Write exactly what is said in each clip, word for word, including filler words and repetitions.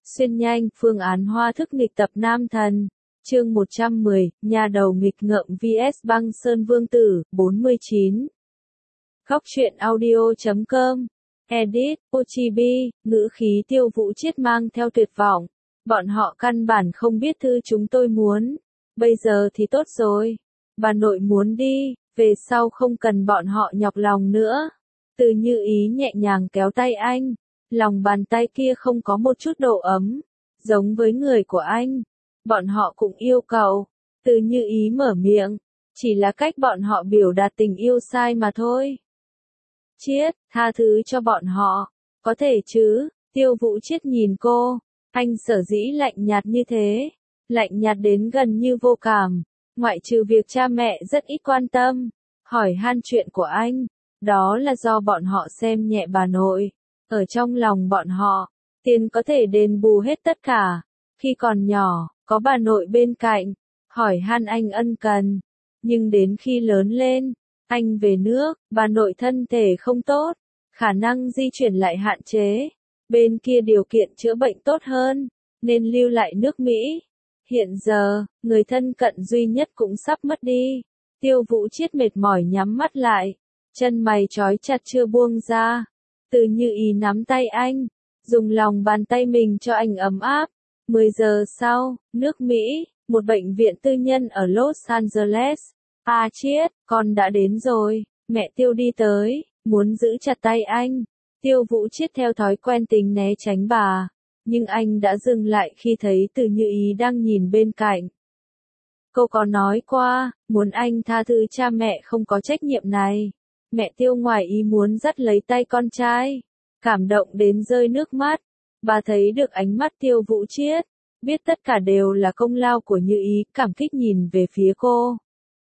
Xuyên nhanh, phương án hoa thức nghịch tập nam thần. Chương một trăm mười, nhà đầu nghịch ngợm vs băng sơn vương tử, bốn mươi chín. Góc truyện audio chấm com. Edit, Ochibi, ngữ khí Tiêu Vũ Chiết mang theo tuyệt vọng. Bọn họ căn bản không biết thư chúng tôi muốn. Bây giờ thì tốt rồi. Bà nội muốn đi, về sau không cần bọn họ nhọc lòng nữa. Từ Như Ý nhẹ nhàng kéo tay anh. Lòng bàn tay kia không có một chút độ ấm. Giống với người của anh. Bọn họ cũng yêu cầu. Từ Như Ý mở miệng. Chỉ là cách bọn họ biểu đạt tình yêu sai mà thôi. Chiết, tha thứ cho bọn họ. Có thể chứ, Tiêu Vũ Chiết nhìn cô. Anh sở dĩ lạnh nhạt như thế. Lạnh nhạt đến gần như vô cảm. Ngoại trừ việc cha mẹ rất ít quan tâm. Hỏi han chuyện của anh. Đó là do bọn họ xem nhẹ bà nội. Ở trong lòng bọn họ, tiền có thể đền bù hết tất cả. Khi còn nhỏ, có bà nội bên cạnh. Hỏi han anh ân cần. Nhưng đến khi lớn lên, anh về nước, bà nội thân thể không tốt, khả năng di chuyển lại hạn chế. Bên kia điều kiện chữa bệnh tốt hơn, nên lưu lại nước Mỹ. Hiện giờ, người thân cận duy nhất cũng sắp mất đi. Tiêu Vũ Chiết mệt mỏi nhắm mắt lại, chân mày trói chặt chưa buông ra. Từ Như Ý nắm tay anh, dùng lòng bàn tay mình cho anh ấm áp. mười giờ sau, nước Mỹ, một bệnh viện tư nhân ở Los Angeles. À Chiết, con đã đến rồi. Mẹ Tiêu đi tới, muốn giữ chặt tay anh. Tiêu Vũ Chiết theo thói quen tính né tránh bà. Nhưng anh đã dừng lại khi thấy Từ Như Ý đang nhìn bên cạnh. Cô có nói qua, muốn anh tha thứ cha mẹ không có trách nhiệm này. Mẹ Tiêu ngoài ý muốn dắt lấy tay con trai. Cảm động đến rơi nước mắt. Bà thấy được ánh mắt Tiêu Vũ Chiết. Biết tất cả đều là công lao của Như Ý, cảm kích nhìn về phía cô.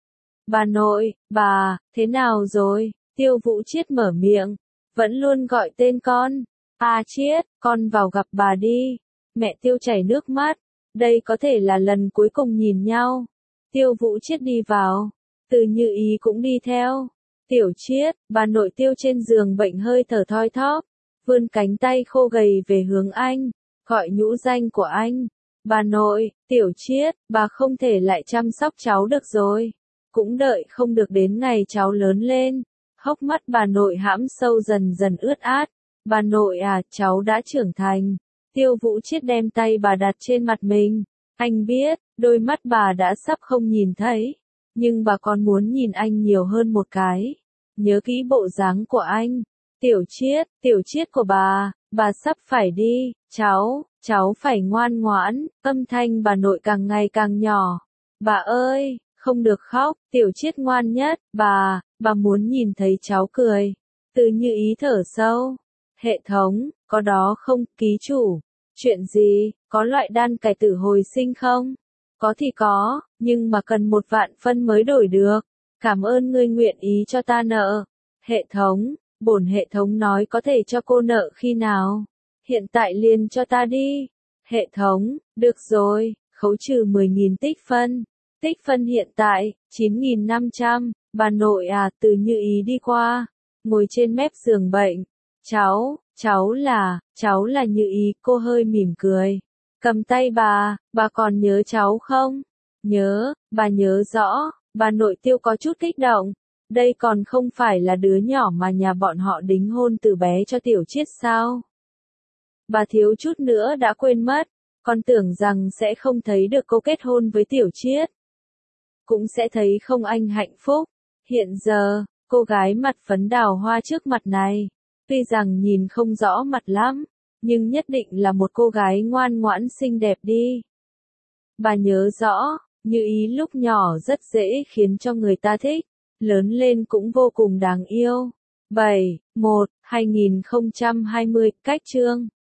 Bà nội, bà, thế nào rồi? Tiêu Vũ Chiết mở miệng. Vẫn luôn gọi tên con. À Chiết, con vào gặp bà đi. Mẹ Tiêu chảy nước mắt. Đây có thể là lần cuối cùng nhìn nhau. Tiêu Vũ Chiết đi vào. Từ Như Ý cũng đi theo. Tiểu Chiết, bà nội Tiêu trên giường bệnh hơi thở thoi thóp. Vươn cánh tay khô gầy về hướng anh. Gọi nhũ danh của anh. Bà nội, Tiểu Chiết, bà không thể lại chăm sóc cháu được rồi. Cũng đợi không được đến ngày cháu lớn lên. Hốc mắt bà nội hãm sâu dần dần ướt át. Bà nội à, cháu đã trưởng thành. Tiêu Vũ Chiết đem tay bà đặt trên mặt mình. Anh biết, đôi mắt bà đã sắp không nhìn thấy. Nhưng bà còn muốn nhìn anh nhiều hơn một cái. Nhớ kỹ bộ dáng của anh. Tiểu Chiết, Tiểu Chiết của bà, bà sắp phải đi. Cháu, cháu phải ngoan ngoãn. Âm thanh bà nội càng ngày càng nhỏ. Bà ơi, không được khóc. Tiểu Chiết ngoan nhất. Bà, bà muốn nhìn thấy cháu cười. Từ Như Ý thở sâu. Hệ thống, có đó không, ký chủ? Chuyện gì, có loại đan cải tử hồi sinh không? Có thì có, nhưng mà cần một vạn phân mới đổi được. Cảm ơn ngươi nguyện ý cho ta nợ. Hệ thống, bổn hệ thống nói có thể cho cô nợ khi nào? Hiện tại liền cho ta đi. Hệ thống, được rồi, khấu trừ mười nghìn tích phân. Tích phân hiện tại, chín nghìn năm trăm. Bà nội à, Từ Như Ý đi qua. Ngồi trên mép giường bệnh. Cháu, cháu là, cháu là Như Ý, cô hơi mỉm cười. Cầm tay bà, bà còn nhớ cháu không? Nhớ, bà nhớ rõ. Bà nội Tiêu có chút kích động. Đây còn không phải là đứa nhỏ mà nhà bọn họ đính hôn từ bé cho Tiểu Chiết sao? Bà thiếu chút nữa đã quên mất. Con tưởng rằng sẽ không thấy được cô kết hôn với Tiểu Chiết. Cũng sẽ thấy không anh hạnh phúc. Hiện giờ, cô gái mặt phấn đào hoa trước mặt này. Tuy rằng nhìn không rõ mặt lắm. Nhưng nhất định là một cô gái ngoan ngoãn xinh đẹp đi. Bà nhớ rõ, Như Ý lúc nhỏ rất dễ khiến cho người ta thích. Lớn lên cũng vô cùng đáng yêu. bảy, một, hai nghìn không trăm hai mươi, cách chương.